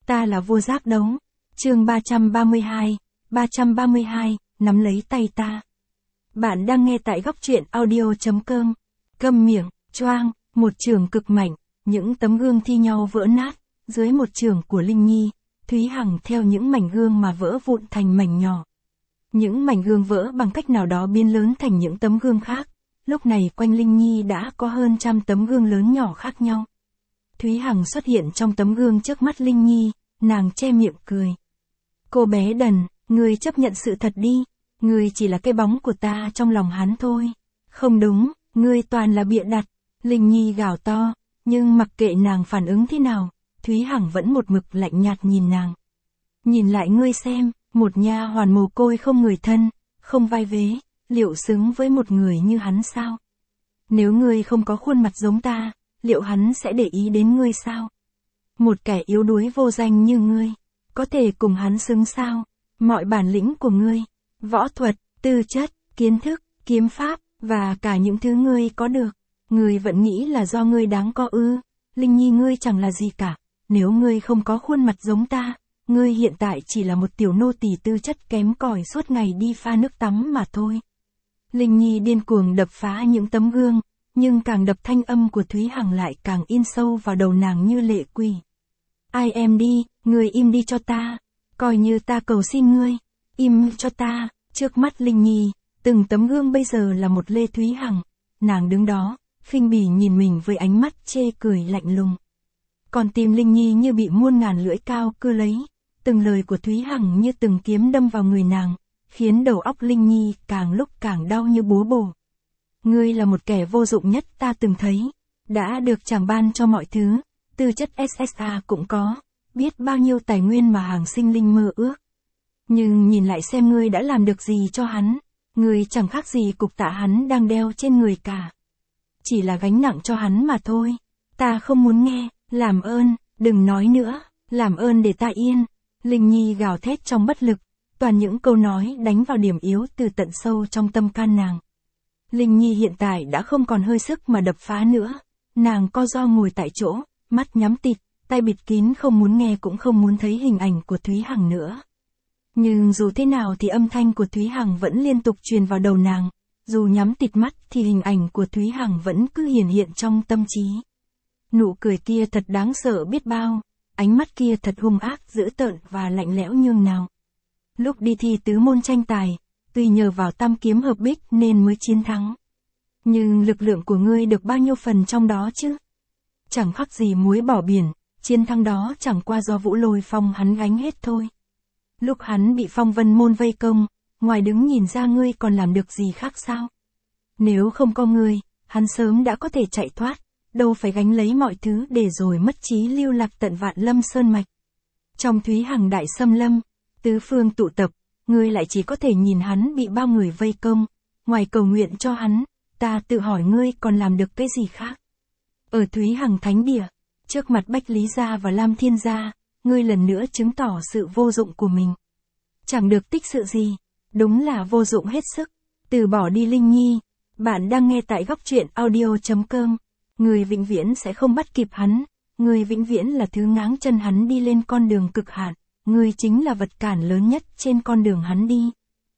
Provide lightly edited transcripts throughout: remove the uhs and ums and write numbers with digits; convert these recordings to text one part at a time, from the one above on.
Ta là vua giác đấu. Chương 332, nắm lấy tay ta. Bạn đang nghe tại góc truyện audio.com. Câm miệng, choang, một chưởng cực mạnh, những tấm gương thi nhau vỡ nát, dưới một chưởng của Linh Nhi, Thúy Hằng theo những mảnh gương mà vỡ vụn thành mảnh nhỏ. Những mảnh gương vỡ bằng cách nào đó biến lớn thành những tấm gương khác, lúc này quanh Linh Nhi đã có hơn 100 tấm gương lớn nhỏ khác nhau. Thúy Hằng xuất hiện trong tấm gương trước mắt Linh Nhi, nàng che miệng cười. Cô bé đần, ngươi chấp nhận sự thật đi, ngươi chỉ là cái bóng của ta trong lòng hắn thôi. Không đúng, ngươi toàn là bịa đặt. Linh Nhi gào to, nhưng mặc kệ nàng phản ứng thế nào, Thúy Hằng vẫn một mực lạnh nhạt nhìn nàng. Nhìn lại ngươi xem, một nha hoàn mồ côi không người thân, không vai vế, liệu xứng với một người như hắn sao? Nếu ngươi không có khuôn mặt giống ta, liệu hắn sẽ để ý đến ngươi sao? Một kẻ yếu đuối vô danh như ngươi, có thể cùng hắn xứng sao? Mọi bản lĩnh của ngươi, võ thuật, tư chất, kiến thức, kiếm pháp, và cả những thứ ngươi có được, ngươi vẫn nghĩ là do ngươi đáng có ư? Linh Nhi, ngươi chẳng là gì cả, nếu ngươi không có khuôn mặt giống ta, ngươi hiện tại chỉ là một tiểu nô tỳ tư chất kém cỏi suốt ngày đi pha nước tắm mà thôi. Linh Nhi điên cuồng đập phá những tấm gương, nhưng càng đập thanh âm của Thúy Hằng lại càng in sâu vào đầu nàng như lệ quỷ. Ai em đi, ngươi im đi cho ta, coi như ta cầu xin ngươi, im cho ta. Trước mắt Linh Nhi, từng tấm gương bây giờ là một Lê Thúy Hằng, nàng đứng đó, khinh bỉ nhìn mình với ánh mắt chê cười lạnh lùng. Còn tim Linh Nhi như bị muôn ngàn lưỡi cao cưa lấy, từng lời của Thúy Hằng như từng kiếm đâm vào người nàng, khiến đầu óc Linh Nhi càng lúc càng đau như búa bổ. Ngươi là một kẻ vô dụng nhất ta từng thấy, đã được chàng ban cho mọi thứ, tư chất SSA cũng có, biết bao nhiêu tài nguyên mà hàng sinh linh mơ ước. Nhưng nhìn lại xem ngươi đã làm được gì cho hắn, ngươi chẳng khác gì cục tạ hắn đang đeo trên người cả. Chỉ là gánh nặng cho hắn mà thôi. Ta không muốn nghe, làm ơn, đừng nói nữa, làm ơn để ta yên. Linh Nhi gào thét trong bất lực, toàn những câu nói đánh vào điểm yếu từ tận sâu trong tâm can nàng. Linh Nhi hiện tại đã không còn hơi sức mà đập phá nữa, nàng co ro ngồi tại chỗ, mắt nhắm tịt, tay bịt kín, không muốn nghe cũng không muốn thấy hình ảnh của Thúy Hằng nữa. Nhưng dù thế nào thì âm thanh của Thúy Hằng vẫn liên tục truyền vào đầu nàng, dù nhắm tịt mắt thì hình ảnh của Thúy Hằng vẫn cứ hiển hiện trong tâm trí. Nụ cười kia thật đáng sợ biết bao, ánh mắt kia thật hung ác, dữ tợn và lạnh lẽo nhường nào. Lúc đi thi tứ môn tranh tài, tuy nhờ vào tam kiếm hợp bích nên mới chiến thắng. Nhưng lực lượng của ngươi được bao nhiêu phần trong đó chứ? Chẳng khác gì muối bỏ biển, chiến thắng đó chẳng qua do Vũ Lôi Phong hắn gánh hết thôi. Lúc hắn bị Phong Vân Môn vây công, ngoài đứng nhìn ra ngươi còn làm được gì khác sao? Nếu không có ngươi, hắn sớm đã có thể chạy thoát, đâu phải gánh lấy mọi thứ để rồi mất trí lưu lạc tận Vạn Lâm Sơn Mạch. Trong Thúy Hằng đại xâm lâm, tứ phương tụ tập, ngươi lại chỉ có thể nhìn hắn bị bao người vây công, ngoài cầu nguyện cho hắn, ta tự hỏi ngươi còn làm được cái gì khác? Ở Thúy Hằng Thánh Địa, trước mặt Bách Lý Gia và Lam Thiên Gia, ngươi lần nữa chứng tỏ sự vô dụng của mình. Chẳng được tích sự gì, đúng là vô dụng hết sức. Từ bỏ đi Linh Nhi. Bạn đang nghe tại góc truyện audio.com. Ngươi vĩnh viễn sẽ không bắt kịp hắn, ngươi vĩnh viễn là thứ ngáng chân hắn đi lên con đường cực hạn, ngươi chính là vật cản lớn nhất trên con đường hắn đi.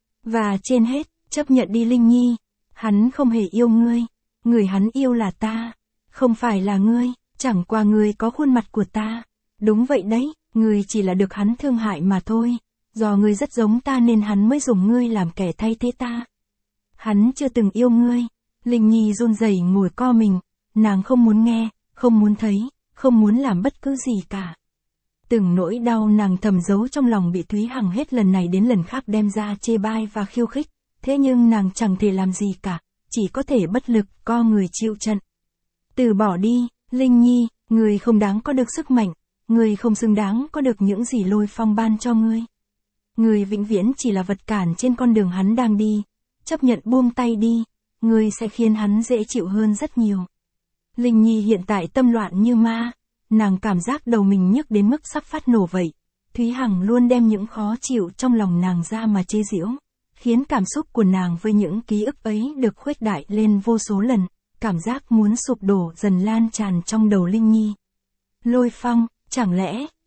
Và trên hết, chấp nhận đi Linh Nhi, hắn không hề yêu ngươi, người hắn yêu là ta, không phải là ngươi, chẳng qua ngươi có khuôn mặt của ta. Đúng vậy đấy, ngươi chỉ là được hắn thương hại mà thôi, do ngươi rất giống ta nên hắn mới dùng ngươi làm kẻ thay thế ta. Hắn chưa từng yêu ngươi. Linh Nhi run rẩy ngồi co mình, nàng không muốn nghe, không muốn thấy, không muốn làm bất cứ gì cả. Từng nỗi đau nàng thầm giấu trong lòng bị Thúy Hằng hết lần này đến lần khác đem ra chê bai và khiêu khích, thế nhưng nàng chẳng thể làm gì cả, chỉ có thể bất lực co người chịu trận. Từ bỏ đi, Linh Nhi, ngươi không đáng có được sức mạnh, ngươi không xứng đáng có được những gì Lôi Phong ban cho ngươi. Ngươi vĩnh viễn chỉ là vật cản trên con đường hắn đang đi, chấp nhận buông tay đi, ngươi sẽ khiến hắn dễ chịu hơn rất nhiều. Linh Nhi hiện tại tâm loạn như ma, nàng cảm giác đầu mình nhức đến mức sắp phát nổ vậy. Thúy Hằng luôn đem những khó chịu trong lòng nàng ra mà chế giễu, khiến cảm xúc của nàng với những ký ức ấy được khuếch đại lên vô số lần, cảm giác muốn sụp đổ dần lan tràn trong đầu Linh Nhi. Lôi Phong, chẳng lẽ,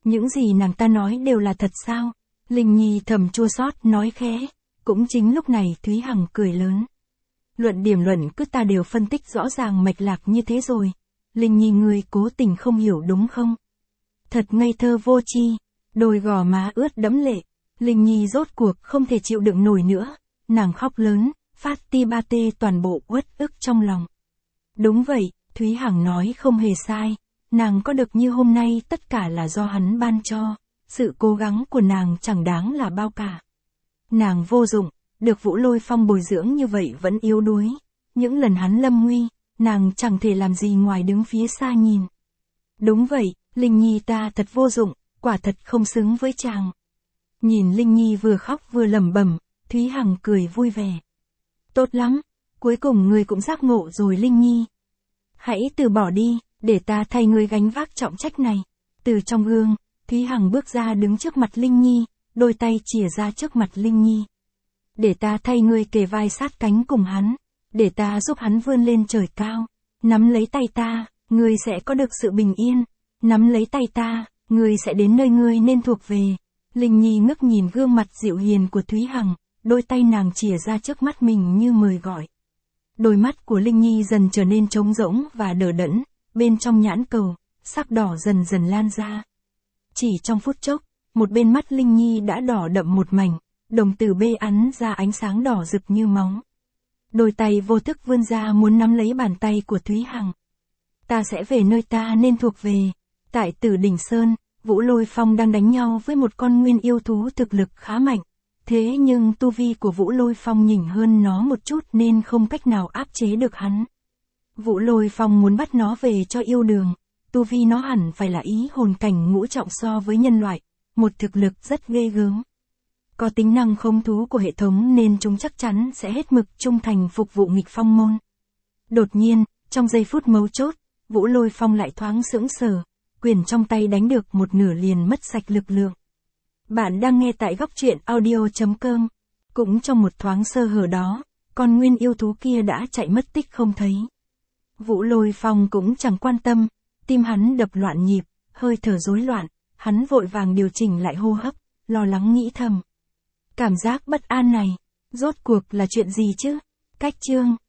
Những gì nàng ta nói đều là thật sao? Linh Nhi thầm chua xót nói khẽ. Cũng chính lúc này Thúy Hằng cười lớn. Luận điểm luận cứ ta đều phân tích rõ ràng mạch lạc như thế rồi. Linh Nhi ngươi cố tình không hiểu đúng không? Thật ngây thơ vô tri. Đôi gò má ướt đẫm lệ. Linh Nhi rốt cuộc không thể chịu đựng nổi nữa. Nàng khóc lớn, phát ti ba tê toàn bộ uất ức trong lòng. Đúng vậy, Thúy Hằng nói không hề sai. Nàng có được như hôm nay tất cả là do hắn ban cho. Sự cố gắng của nàng chẳng đáng là bao cả. Nàng vô dụng, được Vũ Lôi Phong bồi dưỡng như vậy vẫn yếu đuối. Những lần hắn lâm nguy, nàng chẳng thể làm gì ngoài đứng phía xa nhìn. Đúng vậy, Linh Nhi ta thật vô dụng, quả thật không xứng với chàng. Nhìn Linh Nhi vừa khóc vừa lẩm bẩm, Thúy Hằng cười vui vẻ. Tốt lắm, cuối cùng ngươi cũng giác ngộ rồi Linh Nhi. Hãy từ bỏ đi, để ta thay ngươi gánh vác trọng trách này. Từ trong gương, Thúy Hằng bước ra đứng trước mặt Linh Nhi, đôi tay chìa ra trước mặt Linh Nhi. Để ta thay ngươi kề vai sát cánh cùng hắn, để ta giúp hắn vươn lên trời cao. Nắm lấy tay ta, ngươi sẽ có được sự bình yên. Nắm lấy tay ta, ngươi sẽ đến nơi ngươi nên thuộc về. Linh Nhi ngước nhìn gương mặt dịu hiền của Thúy Hằng, đôi tay nàng chìa ra trước mắt mình như mời gọi. Đôi mắt của Linh Nhi dần trở nên trống rỗng và đờ đẫn, bên trong nhãn cầu, sắc đỏ dần dần lan ra. Chỉ trong phút chốc, một bên mắt Linh Nhi đã đỏ đậm một mảnh, đồng tử bê ắn ra ánh sáng đỏ rực như máu. Đôi tay vô thức vươn ra muốn nắm lấy bàn tay của Thúy Hằng. Ta sẽ về nơi ta nên thuộc về. Tại Tử Đỉnh Sơn, Vũ Lôi Phong đang đánh nhau với một con nguyên yêu thú thực lực khá mạnh. Thế nhưng tu vi của Vũ Lôi Phong nhỉnh hơn nó một chút nên không cách nào áp chế được hắn. Vũ Lôi Phong muốn bắt nó về cho yêu đường. Tu vi nó hẳn phải là ý hồn cảnh ngũ trọng so với nhân loại, một thực lực rất ghê gớm. Có tính năng khống thú của hệ thống nên chúng chắc chắn sẽ hết mực trung thành phục vụ nghịch phong môn. Đột nhiên, trong giây phút mấu chốt, Vũ Lôi Phong lại thoáng sững sờ, quyền trong tay đánh được một nửa liền mất sạch lực lượng. Bạn đang nghe tại góc truyện audio.com. Cũng trong một thoáng sơ hở đó, con nguyên yêu thú kia đã chạy mất tích không thấy. Vũ Lôi Phong cũng chẳng quan tâm, tim hắn đập loạn nhịp, hơi thở rối loạn, hắn vội vàng điều chỉnh lại hô hấp, lo lắng nghĩ thầm. Cảm giác bất an này, rốt cuộc là chuyện gì chứ? Cách chương